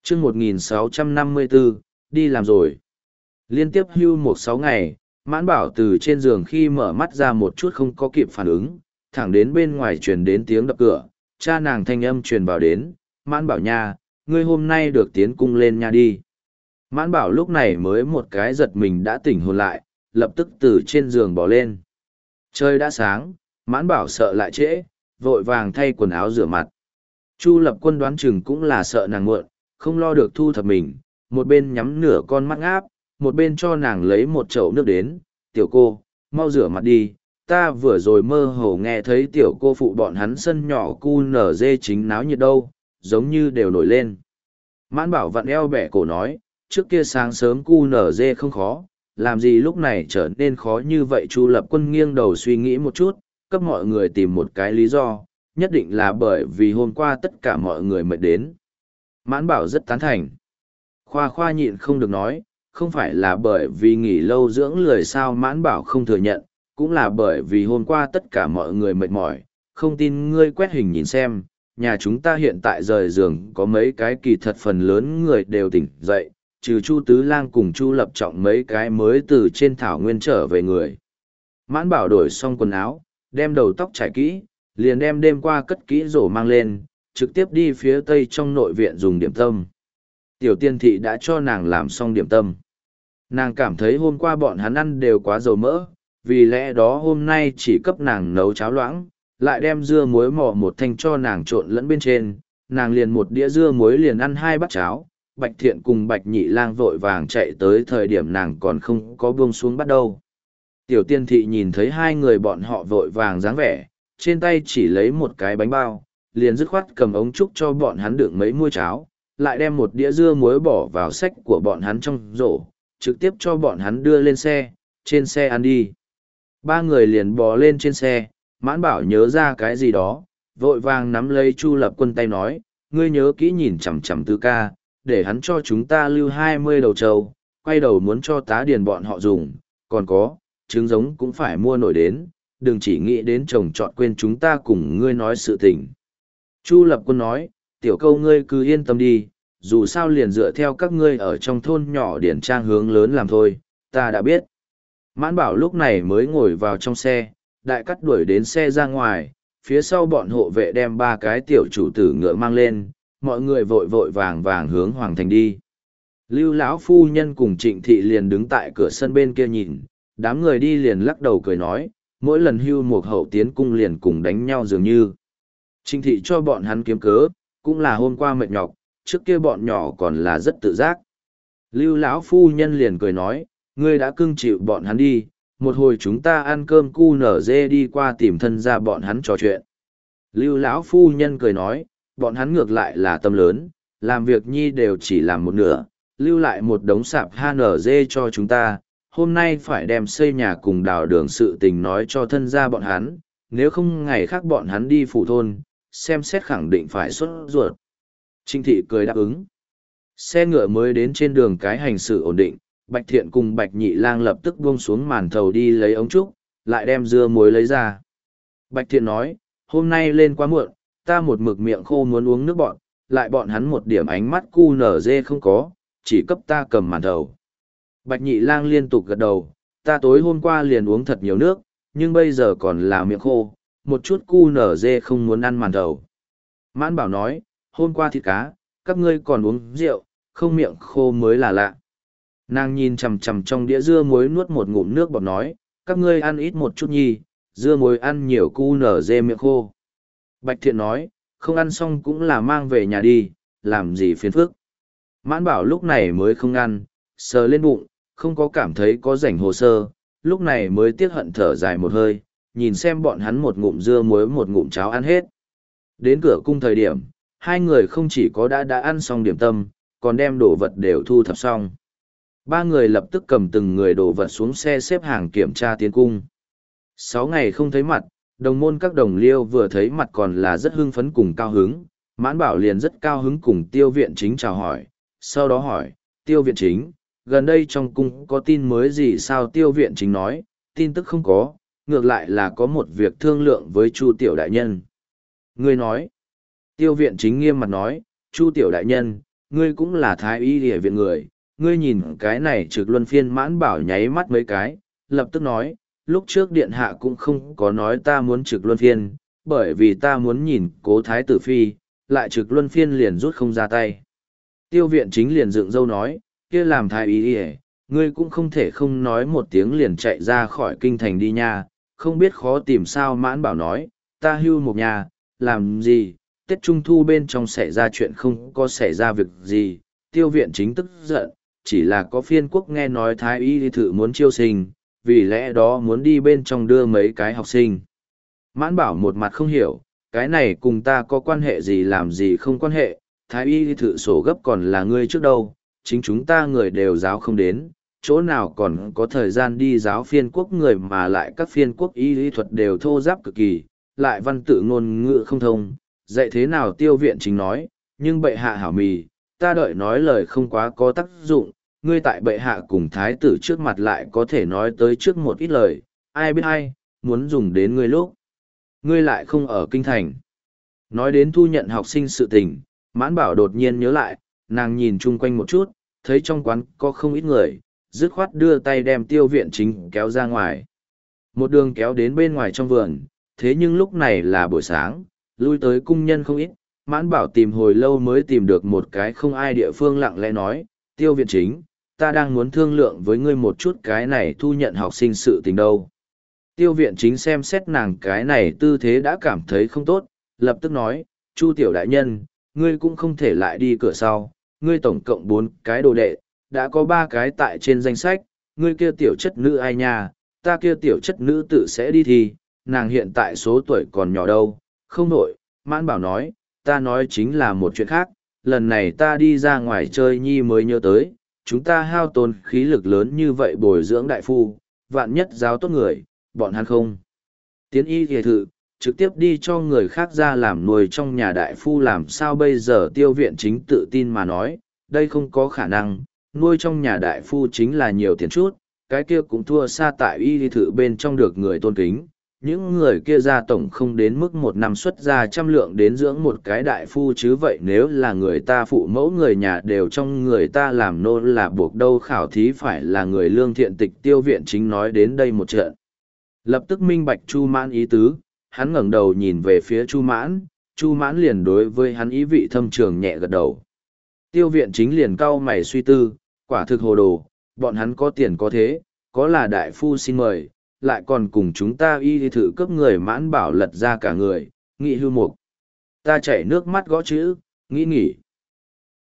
chương 1654, đi làm rồi. Liên tiếp hưu 6 ngày, Mãn Bảo từ trên giường khi mở mắt ra một chút không có kịp phản ứng, thẳng đến bên ngoài truyền đến tiếng đập cửa, cha nàng thanh âm truyền vào đến, Mãn Bảo nha, ngươi hôm nay được tiến cung lên nha đi. Mãn Bảo lúc này mới một cái giật mình đã tỉnh hồn lại, lập tức từ trên giường bỏ lên. Trời đã sáng, Mãn Bảo sợ lại trễ, vội vàng thay quần áo rửa mặt. Chu Lập Quân đoán chừng cũng là sợ nàng muộn, không lo được thu thập mình, một bên nhắm nửa con mắt ngáp, một bên cho nàng lấy một chậu nước đến, tiểu cô, mau rửa mặt đi, ta vừa rồi mơ hồ nghe thấy tiểu cô phụ bọn hắn sân nhỏ cu nở dê chính náo nhiệt đâu, giống như đều nổi lên. Mãn Bảo vặn eo bẻ cổ nói, trước kia sáng sớm cu nở dê không khó, làm gì lúc này trở nên khó như vậy. Chu Lập Quân nghiêng đầu suy nghĩ một chút, cấp mọi người tìm một cái lý do, nhất định là bởi vì hôm qua tất cả mọi người mệt đến. Mãn Bảo rất tán thành. Khoa khoa nhịn không được nói, không phải là bởi vì nghỉ lâu dưỡng lười sao. Mãn Bảo không thừa nhận, cũng là bởi vì hôm qua tất cả mọi người mệt mỏi, không tin ngươi quét hình nhìn xem, nhà chúng ta hiện tại rời giường có mấy cái kỳ thật phần lớn người đều tỉnh dậy, trừ Chu Tứ Lang cùng Chu Lập Trọng mấy cái mới từ trên thảo nguyên trở về người. Mãn Bảo đổi xong quần áo, đem đầu tóc trải kỹ, liền đem đêm qua cất kỹ rổ mang lên, trực tiếp đi phía tây trong nội viện dùng điểm tâm. Tiểu Tiên Thị đã cho nàng làm xong điểm tâm. Nàng cảm thấy hôm qua bọn hắn ăn đều quá dầu mỡ, vì lẽ đó hôm nay chỉ cấp nàng nấu cháo loãng, lại đem dưa muối mò một thanh cho nàng trộn lẫn bên trên, nàng liền một đĩa dưa muối liền ăn 2 bát cháo. Bạch Thiện cùng Bạch Nhị Lang vội vàng chạy tới thời điểm nàng còn không có buông xuống bắt đầu. Tiểu Tiên Thị nhìn thấy hai người bọn họ vội vàng dáng vẻ, trên tay chỉ lấy một cái bánh bao, liền dứt khoát cầm ống trúc cho bọn hắn đựng mấy muôi cháo, lại đem một đĩa dưa muối bỏ vào xách của bọn hắn trong rổ, trực tiếp cho bọn hắn đưa lên xe, trên xe ăn đi. Ba người liền bò lên trên xe, Mãn Bảo nhớ ra cái gì đó, vội vàng nắm lấy Chu Lập Quân tay nói, ngươi nhớ kỹ nhìn chằm chằm Tư ca, để hắn cho chúng ta lưu 20 đầu trâu, quay đầu muốn cho tá điền bọn họ dùng, còn có, trứng giống cũng phải mua nổi đến, đừng chỉ nghĩ đến trồng trọt quên chúng ta cùng ngươi nói sự tình. Chu Lập Quân nói, tiểu câu ngươi cứ yên tâm đi, dù sao liền dựa theo các ngươi ở trong thôn nhỏ điển trang hướng lớn làm thôi, ta đã biết. Mãn Bảo lúc này mới ngồi vào trong xe, đại cắt đuổi đến xe ra ngoài, phía sau bọn hộ vệ đem 3 cái tiểu chủ tử ngựa mang lên, mọi người vội vội vàng vàng hướng Hoàng Thành đi. Lưu lão phu nhân cùng Trịnh Thị liền đứng tại cửa sân bên kia nhìn, đám người đi liền lắc đầu cười nói, mỗi lần hưu một hậu tiến cung liền cùng đánh nhau dường như. Trịnh Thị cho bọn hắn kiếm cớ, cũng là hôm qua mệt nhọc, trước kia bọn nhỏ còn là rất tự giác. Lưu lão phu nhân liền cười nói, ngươi đã cưng chịu bọn hắn đi, một hồi chúng ta ăn cơm cu nở dê đi qua tìm thân ra bọn hắn trò chuyện. Lưu lão phu nhân cười nói, bọn hắn ngược lại là tâm lớn, làm việc nhi đều chỉ làm một nửa, lưu lại một đống sạp HNG cho chúng ta, hôm nay phải đem xây nhà cùng đào đường sự tình nói cho thân gia bọn hắn, nếu không ngày khác bọn hắn đi phủ thôn, xem xét khẳng định phải xuất ruột. Trinh Thị cười đáp ứng. Xe ngựa mới đến trên đường cái hành sự ổn định, Bạch Thiện cùng Bạch Nhị Lang lập tức buông xuống màn thầu đi lấy ống trúc, lại đem dưa muối lấy ra. Bạch Thiện nói, hôm nay lên quá muộn, ta một mực miệng khô muốn uống nước bọn, lại bọn hắn một điểm ánh mắt cu nở dê không có, chỉ cấp ta cầm màn thầu. Bạch Nhị Lang liên tục gật đầu, ta tối hôm qua liền uống thật nhiều nước, nhưng bây giờ còn là miệng khô, một chút cu nở dê không muốn ăn màn thầu. Mãn Bảo nói, hôm qua thịt cá, các ngươi còn uống rượu, không miệng khô mới là lạ. Nàng nhìn chằm chằm trong đĩa dưa muối nuốt một ngụm nước bọt nói, các ngươi ăn ít một chút nhi, dưa muối ăn nhiều cu nở dê miệng khô. Bạch Thiện nói, không ăn xong cũng là mang về nhà đi, làm gì phiền phức. Mãn Bảo lúc này mới không ăn, sờ lên bụng, không có cảm thấy có rảnh hồ sơ, lúc này mới tiếc hận thở dài một hơi, nhìn xem bọn hắn một ngụm dưa muối một ngụm cháo ăn hết. Đến cửa cung thời điểm, hai người không chỉ có đã ăn xong điểm tâm, còn đem đồ vật đều thu thập xong. Ba người lập tức cầm từng người đồ vật xuống xe xếp hàng kiểm tra tiến cung. 6 ngày không thấy mặt, đồng môn các đồng liêu vừa thấy mặt còn là rất hưng phấn cùng cao hứng, Mãn Bảo liền rất cao hứng cùng Tiêu Viện Chính chào hỏi, sau đó hỏi, Tiêu Viện Chính, gần đây trong cung có tin mới gì sao? Tiêu Viện Chính nói, tin tức không có, ngược lại là có một việc thương lượng với Chu Tiểu Đại Nhân. Người nói, Tiêu Viện Chính nghiêm mặt nói, Chu Tiểu Đại Nhân, ngươi cũng là thái y địa viện người, ngươi nhìn cái này trực luân phiên Mãn Bảo nháy mắt mấy cái, lập tức nói, lúc trước điện hạ cũng không có nói ta muốn trực luân phiên, bởi vì ta muốn nhìn cố thái tử phi, lại trực luân phiên liền rút không ra tay. Tiêu viện chính liền dựng râu nói, kia làm thái y địa, ngươi cũng không thể không nói một tiếng liền chạy ra khỏi kinh thành đi nha, không biết khó tìm sao. Mãn Bảo nói, ta hưu một nhà, làm gì, Tết Trung Thu bên trong xảy ra chuyện không có xảy ra việc gì. Tiêu viện chính tức giận, chỉ là có phiên quốc nghe nói thái y thử muốn chiêu sinh, vì lẽ đó muốn đi bên trong đưa mấy cái học sinh. Mãn Bảo một mặt không hiểu, cái này cùng ta có quan hệ gì, làm gì không quan hệ, thái y thử sổ gấp còn là ngươi trước đâu, chính chúng ta người đều giáo không đến, chỗ nào còn có thời gian đi giáo phiên quốc người, mà lại các phiên quốc y lý thuật đều thô giáp cực kỳ, lại văn tự ngôn ngữ không thông, dạy thế nào. Tiêu viện chính nói, nhưng bệ hạ hảo mì, ta đợi nói lời không quá có tác dụng, ngươi tại bệ hạ cùng thái tử trước mặt lại có thể nói tới trước một ít lời, ai biết hay, muốn dùng đến ngươi lúc. Ngươi lại không ở kinh thành. Nói đến thu nhận học sinh sự tình, Mãn Bảo đột nhiên nhớ lại, nàng nhìn chung quanh một chút, thấy trong quán có không ít người, dứt khoát đưa tay đem tiêu viện chính kéo ra ngoài. Một đường kéo đến bên ngoài trong vườn, thế nhưng lúc này là buổi sáng, lui tới cung nhân không ít, Mãn Bảo tìm hồi lâu mới tìm được một cái không ai địa phương, lặng lẽ nói, tiêu viện chính, ta đang muốn thương lượng với ngươi một chút cái này thu nhận học sinh sự tình đâu. Tiêu viện chính xem xét nàng cái này tư thế đã cảm thấy không tốt, lập tức nói, Chu tiểu đại nhân, ngươi cũng không thể lại đi cửa sau, ngươi tổng cộng 4 cái đồ đệ, đã có 3 cái tại trên danh sách, ngươi kia tiểu chất nữ ai nha, ta kia tiểu chất nữ tự sẽ đi thi, nàng hiện tại số tuổi còn nhỏ đâu, không nổi. Mãn Bảo nói, ta nói chính là một chuyện khác, lần này ta đi ra ngoài chơi nhi mới nhớ tới, chúng ta hao tốn khí lực lớn như vậy bồi dưỡng đại phu, vạn nhất giáo tốt người, bọn hắn không tiến y thiệt thự, trực tiếp đi cho người khác ra làm nuôi trong nhà đại phu làm sao bây giờ. Tiêu viện chính tự tin mà nói, đây không có khả năng, nuôi trong nhà đại phu chính là nhiều tiền chút, cái kia cũng thua xa tại y thự bên trong được người tôn kính. Những người kia ra tổng không đến mức 1 năm xuất ra 100 lượng đến dưỡng một cái đại phu chứ, vậy nếu là người ta phụ mẫu người nhà đều trong người ta làm nô là buộc đâu khảo thí phải là người lương thiện tịch. Tiêu viện chính nói đến đây một trận, lập tức minh bạch Chu Mãn ý tứ, hắn ngẩng đầu nhìn về phía Chu Mãn, Chu Mãn liền đối với hắn ý vị thâm trường nhẹ gật đầu. Tiêu viện chính liền cau mày suy tư, quả thực hồ đồ, bọn hắn có tiền có thế, có là đại phu xin mời, lại còn cùng chúng ta y thử cấp người. Mãn Bảo lật ra cả người, nghị hưu mục. Ta chảy nước mắt gõ chữ, nghĩ nghỉ.